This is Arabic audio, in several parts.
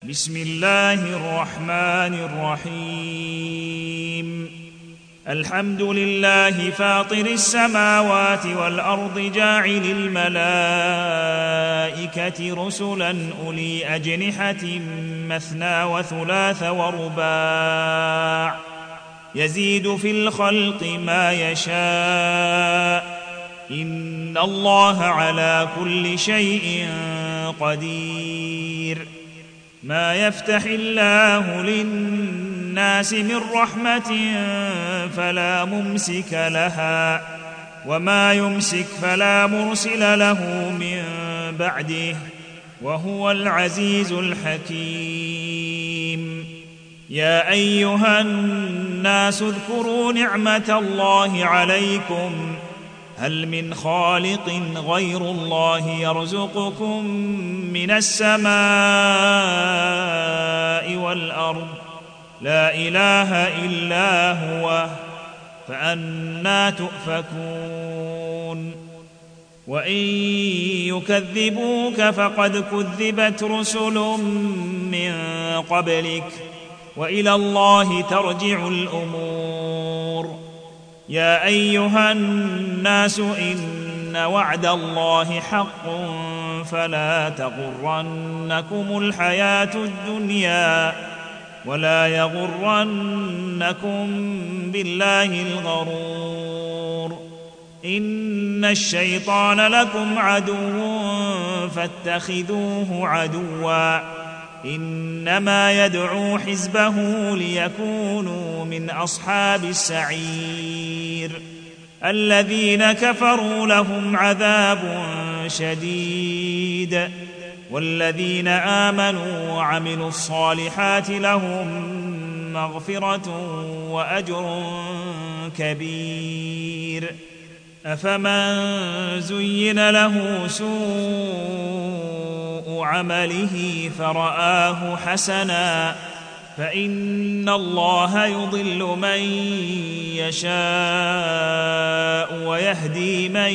بسم الله الرحمن الرحيم. الحمد لله فاطر السماوات والأرض جاعل الملائكة رسلا أولي أجنحة مثنى وثلاث ورباع يزيد في الخلق ما يشاء إن الله على كل شيء قدير. ما يفتح الله للناس من رحمة فلا ممسك لها وما يمسك فلا مرسل له من بعده وهو العزيز الحكيم. يا أيها الناس اذكروا نعمة الله عليكم هل من خالق غير الله يرزقكم من السماء والأرض لا إله إلا هو فأنى تؤفكون. وإن يكذبوك فقد كذبت رسل من قبلك وإلى الله ترجع الأمور. يا أيها الناس إن وعد الله حق فلا تغرنكم الحياة الدنيا ولا يغرنكم بالله الغرور. إن الشيطان لكم عدو فاتخذوه عدوا إنما يدعو حزبه ليكونوا من أصحاب السعير. الذين كفروا لهم عذاب شديد والذين آمنوا وعملوا الصالحات لهم مغفرة وأجر كبير. أفمن زين له سوء عمله فرآه حسنا فإن الله يضل من يشاء ويهدي من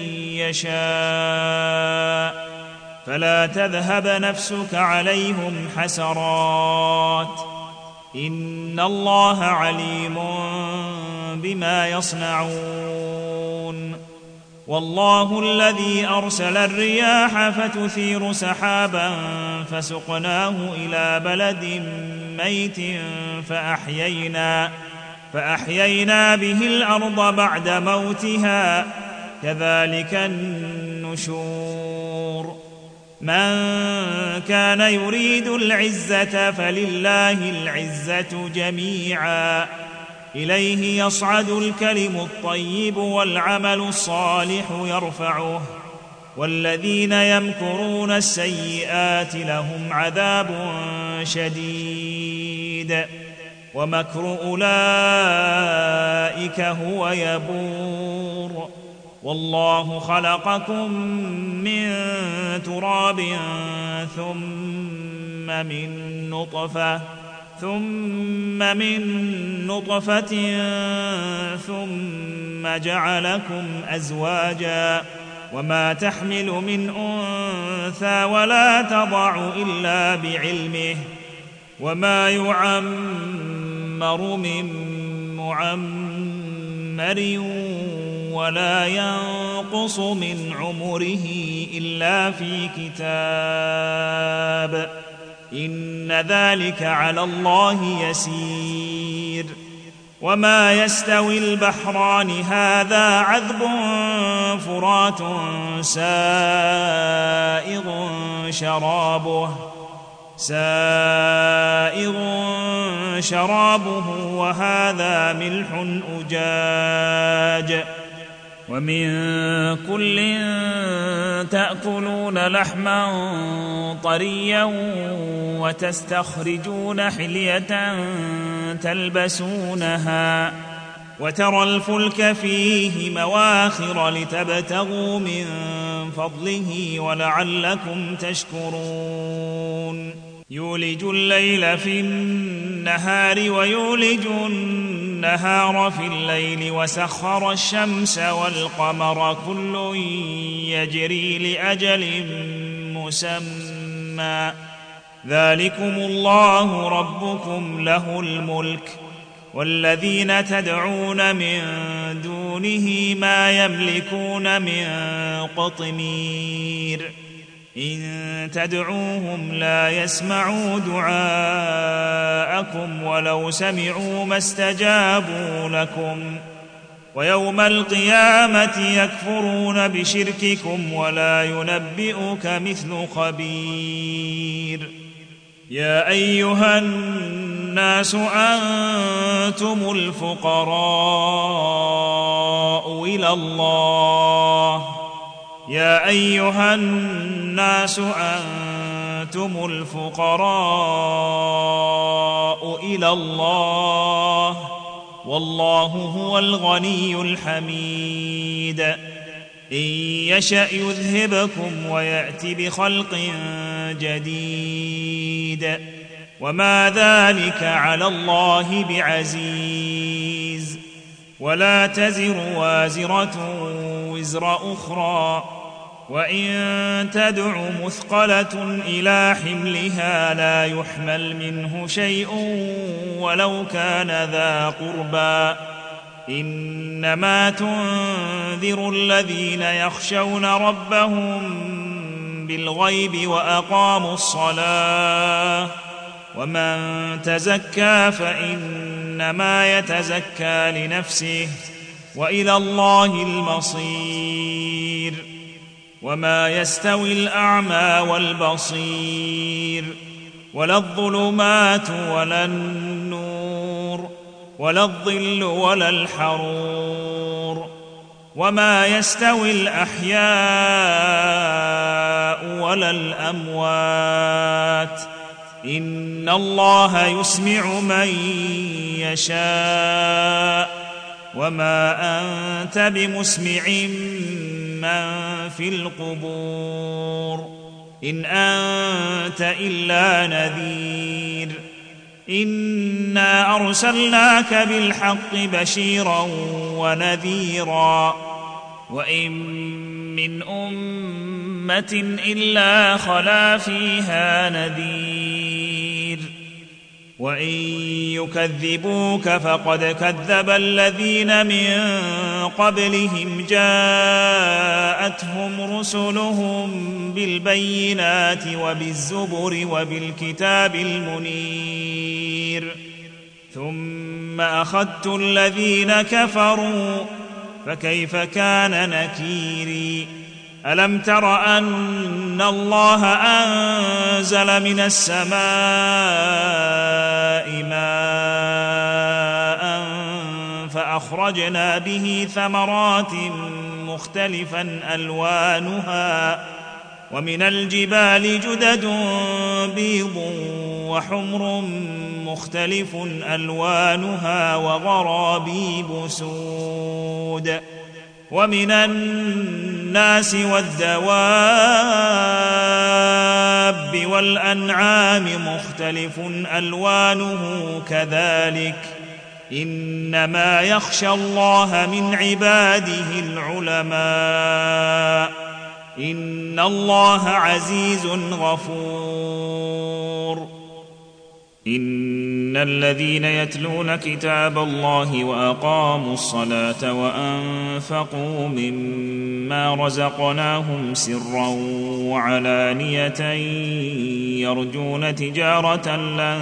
يشاء فلا تذهب نفسك عليهم حسرات إن الله عليم بما يصنعون. والله الذي أرسل الرياح فتثير سحابا فسقناه إلى بلد ميت فأحيينا به الأرض بعد موتها كذلك النشور. من كان يريد العزة فلله العزة جميعا إليه يصعد الكلم الطيب والعمل الصالح يرفعه والذين يمكرون السيئات لهم عذاب شديد ومكر أولئك هو يبور. والله خلقكم من تراب ثم من نطفة ثم جعلكم أزواجا وما تحمل من أنثى ولا تضع إلا بعلمه وما يعمر من معمر ولا ينقص من عمره إلا في كتاب إن ذلك على الله يسير. وما يستوي البحران هذا عذب فرات سائغ شرابه وهذا ملح أجاج ومن كل تأكلون لحما طريا وتستخرجون حلية تلبسونها وترى الفلك فيه مواخر لتبتغوا من فضله ولعلكم تشكرون. يولج الليل في النهار ويولج النهار في الليل وسخر الشمس والقمر كل يجري لأجل مسمى ذلكم الله ربكم له الملك والذين تدعون من دونه ما يملكون من قطمير إن تدعوهم لا يسمعوا دعاءكم ولو سمعوا ما استجابوا لكم ويوم القيامة يكفرون بشرككم ولا ينبئك مثل خبير يا أيها الناس أنتم الفقراء إلى الله يا أيها الناس أنتم الفقراء إلى الله والله هو الغني الحميد إن يشأ يذهبكم ويأت بخلق جديد وما ذلك على الله بعزيز ولا تزر وازرة وزر أخرى وإن تدع مثقلة إلى حملها لا يحمل منه شيء ولو كان ذا قربى إنما تنذر الذين يخشون ربهم بالغيب وأقاموا الصلاة ومن تزكى فإنما يتزكى لنفسه وإلى الله المصير وما يستوي الأعمى والبصير ولا الظلمات ولا النور ولا الظل ولا الحرور وما يستوي الأحياء ولا الأموات إن الله يسمع من يشاء وما أنت بمسمع من في القبور إن أنت إلا نذير إنا أرسلناك بالحق بشيرا ونذيرا وإن من أمة إلا خلا فيها نذير وإن يكذبوك فقد كذب الذين من قبلهم جاءتهم رسلهم بالبينات وبالزبر وبالكتاب المنير ثم أخذت الذين كفروا فكيف كان نكيري ألم تر أن الله أنزل من السماء ماء فأخرجنا به ثمرات مختلفا ألوانها ومن الجبال جدد بيض وحمر مختلف ألوانها وغرابيب سود ومن الناس والدواب والأنعام مختلف ألوانه كذلك إنما يخشى الله من عباده العلماء إن الله عزيز غفور إن الذين يتلون كتاب الله وأقاموا الصلاة وأنفقوا مما رزقناهم سرا وعلانية يرجون تجارة لن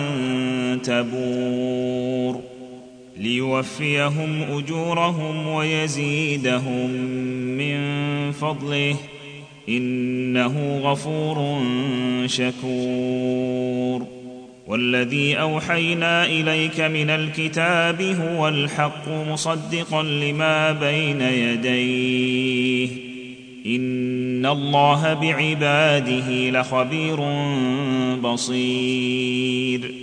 تبور ليوفيهم أجورهم ويزيدهم من فضله إنه غفور شكور والذي أوحينا إليك من الكتاب هو الحق مصدقا لما بين يديه إن الله بعباده لخبير بصير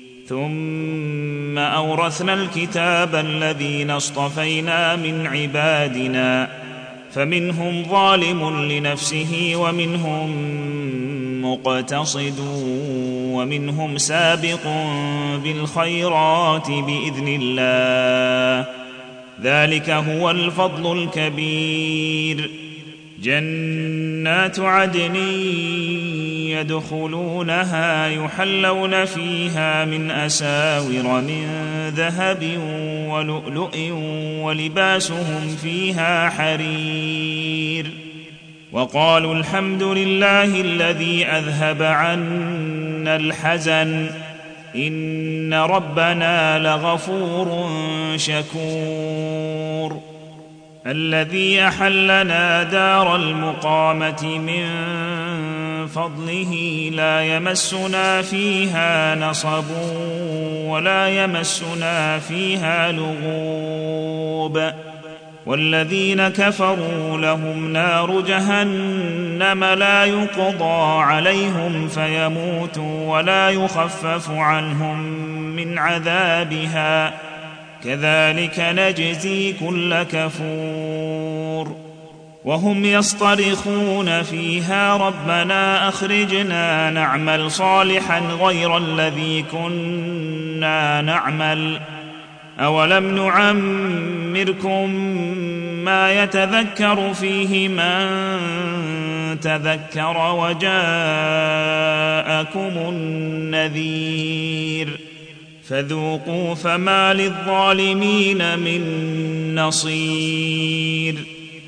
ثم أورثنا الكتاب الذين اصطفينا من عبادنا فمنهم ظالم لنفسه ومنهم مقتصد ومنهم سابق بالخيرات بإذن الله ذلك هو الفضل الكبير جنات عدن يدخلونها يحلون فيها من أساور من ذهب ولؤلؤ ولباسهم فيها حرير وقالوا الحمد لله الذي أذهب عنا الحزن إن ربنا لغفور شكور الذي أحلنا دار المقامة من فضله لا يمسنا فيها نصب ولا يمسنا فيها لغوب والذين كفروا لهم نار جهنم لا يقضى عليهم فيموتوا ولا يخفف عنهم من عذابها كذلك نجزي كل كفور وهم يصطرخون فيها ربنا أخرجنا نعمل صالحا غير الذي كنا نعمل أولم نعمركم ما يتذكر فيه من تذكر وجاءكم النذير فذوقوا فما للظالمين من نصير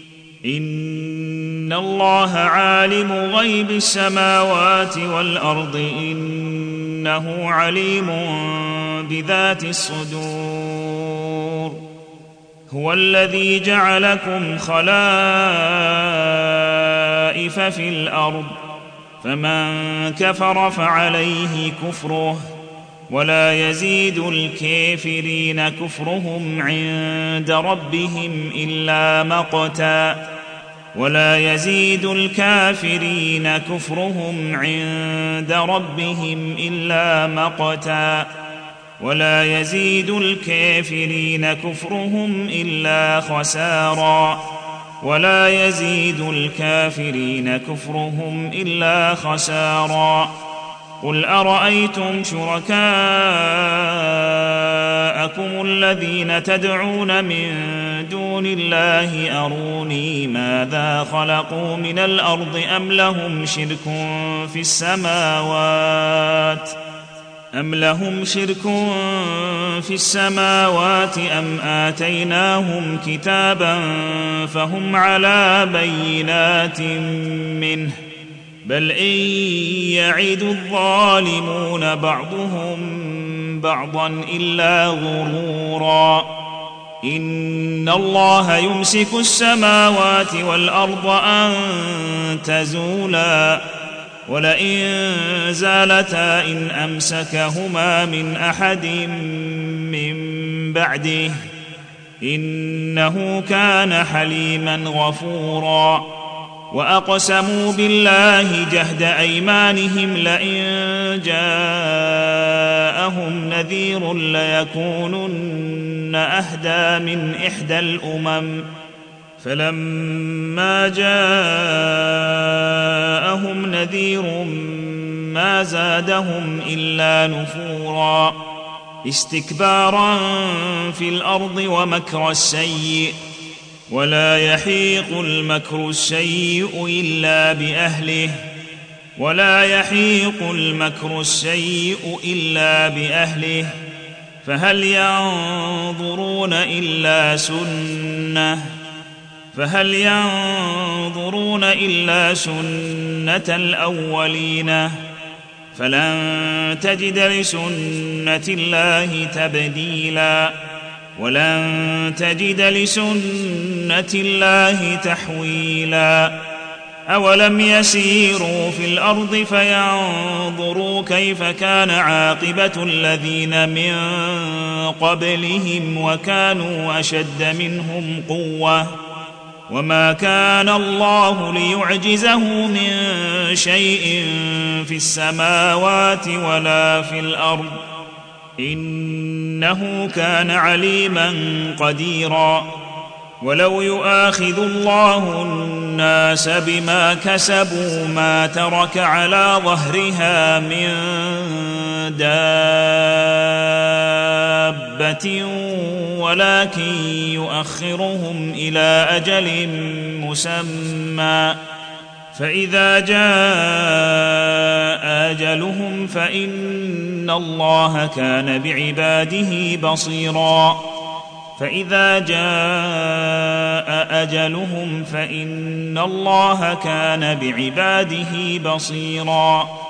إن الله عالم غيب السماوات والأرض إنه عليم بذات الصدور هو الذي جعلكم خلائف في الأرض فمن كفر فعليه كفره ولا يزيد الكافرين كفرهم عند ربهم إلا مقتا ولا يزيد الكافرين كفرهم عند ربهم إلا مقتا ولا يزيد الكافرين كفرهم إلا خسارا ولا يزيد الكافرين كفرهم إلا خسارا قل أرأيتم شركاءكم الذين تدعون من دون الله أروني ماذا خلقوا من الأرض أم لهم شرك في السماوات أم آتيناهم كتابا فهم على بينات منه بل إن يعد الظالمون بعضهم بعضا إلا غرورا إن الله يمسك السماوات والأرض أن تزولا ولئن زالتا إن أمسكهما من أحد من بعده إنه كان حليما غفورا وأقسموا بالله جهد أيمانهم لئن جاءهم نذير ليكونن أهدى من إحدى الأمم فلما جاءهم نذير ما زادهم إلا نفورا استكبارا في الأرض ومكر السيء ولا يحيق المكر السيء إلا بأهله فهل ينظرون إلا سنة الأولين فلن تجد لسنة الله تبديلا ولن تجد لسنة الله تحويلا أولم يسيروا في الأرض فينظروا كيف كان عاقبة الذين من قبلهم وكانوا أشد منهم قوة وما كان الله ليعجزه من شيء في السماوات ولا في الأرض إنه كان عليما قديرا ولو يؤاخذ الله الناس بما كسبوا ما ترك على ظهرها من دابة ولكن يؤخرهم إلى أجل مسمى فإذا جاء أجلهم فإن الله كان بعباده بصيرا فإذا جاء أجلهم فإن الله كان بعباده بصيرا